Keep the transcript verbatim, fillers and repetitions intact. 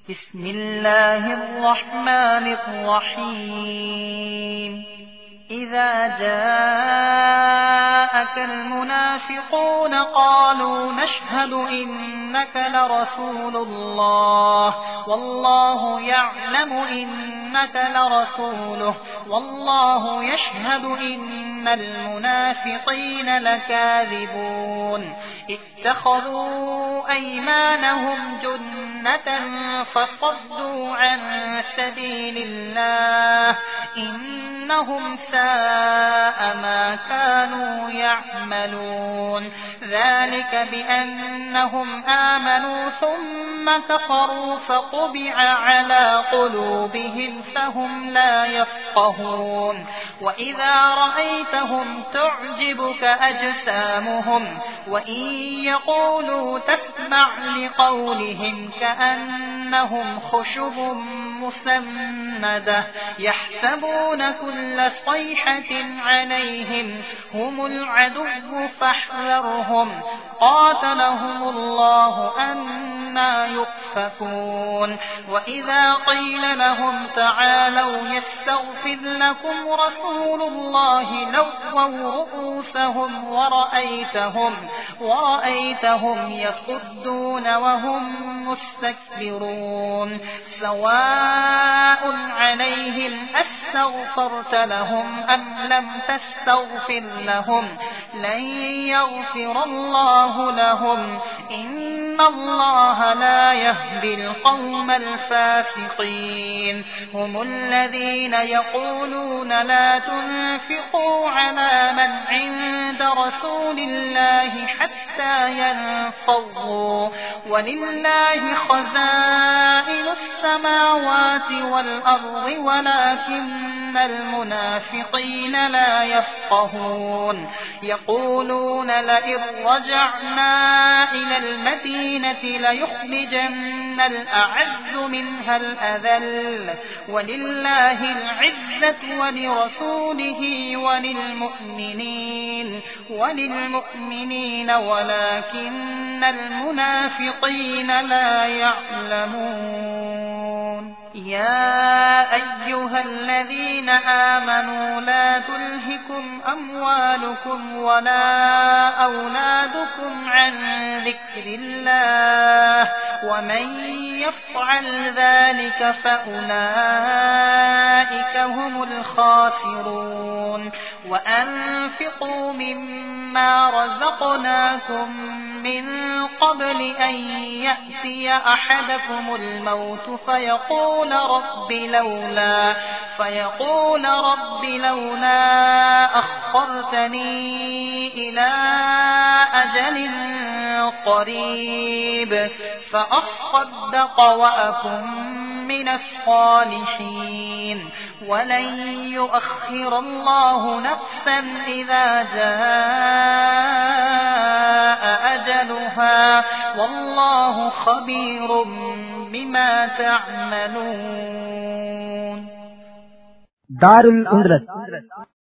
بسم الله الرحمن الرحيم إذا جاءك المنافقون قالوا نشهد إنك لرسول الله والله يعلم إنك لرسوله والله يشهد إن المنافقين لكاذبون اتخذوا أيمانهم جنة فصدوا عن سبيل الله إنهم ساء ما كانوا يعملون ذلك بأنهم آمنوا ثم كفروا فطبع على قلوبهم فهم لا يفقهون وإذا رأيتهم تعجبك أجسامهم وإن يقولوا تسمع لقولهم كأنهم خشب مسندة يحسبون كل صيحة عليهم هم العدو فاحذرهم قاتلهم الله أنى يؤفكون وإذا قيل لهم تعالوا يستغفر لكم رسول الله لووا رؤوسهم ورأيتهم ورأيتهم يصدون وهم مستكبرون سواء عليهم أستغفرت لهم أم لم تستغفر لهم لن يغفر الله لهم إن الله لا يهدي القوم الفاسقين هم الذين يقولون لا تنفقوا على من عند رسول الله حتى ينفضوا ولله خزائن السماوات والأرض ولكن المنافقين لا يفقهون يقولون لئن رجعنا إلى المدينة ليخرجن الأعز منها الأذل ولله العزة ولرسوله وللمؤمنين وللمؤمنين ولكن المنافقين لا يعلمون يا أيها الذين آمنوا لا تلهكم أموالكم ولا أولادكم عن ذكر الله ومن يفعل ذلك فأولئك هم الخاسرون وأنفقوا مما رزقناكم من قبل أن يأتي أحدكم الموت فيقول رب لولا فيقول رب لولا أخرتني إلى أجل قريب فأصدق وأكن من الصالحين ولن يؤخر الله نفسا إذا جاء أجلها والله خبير بما تعملون. دار الأندلس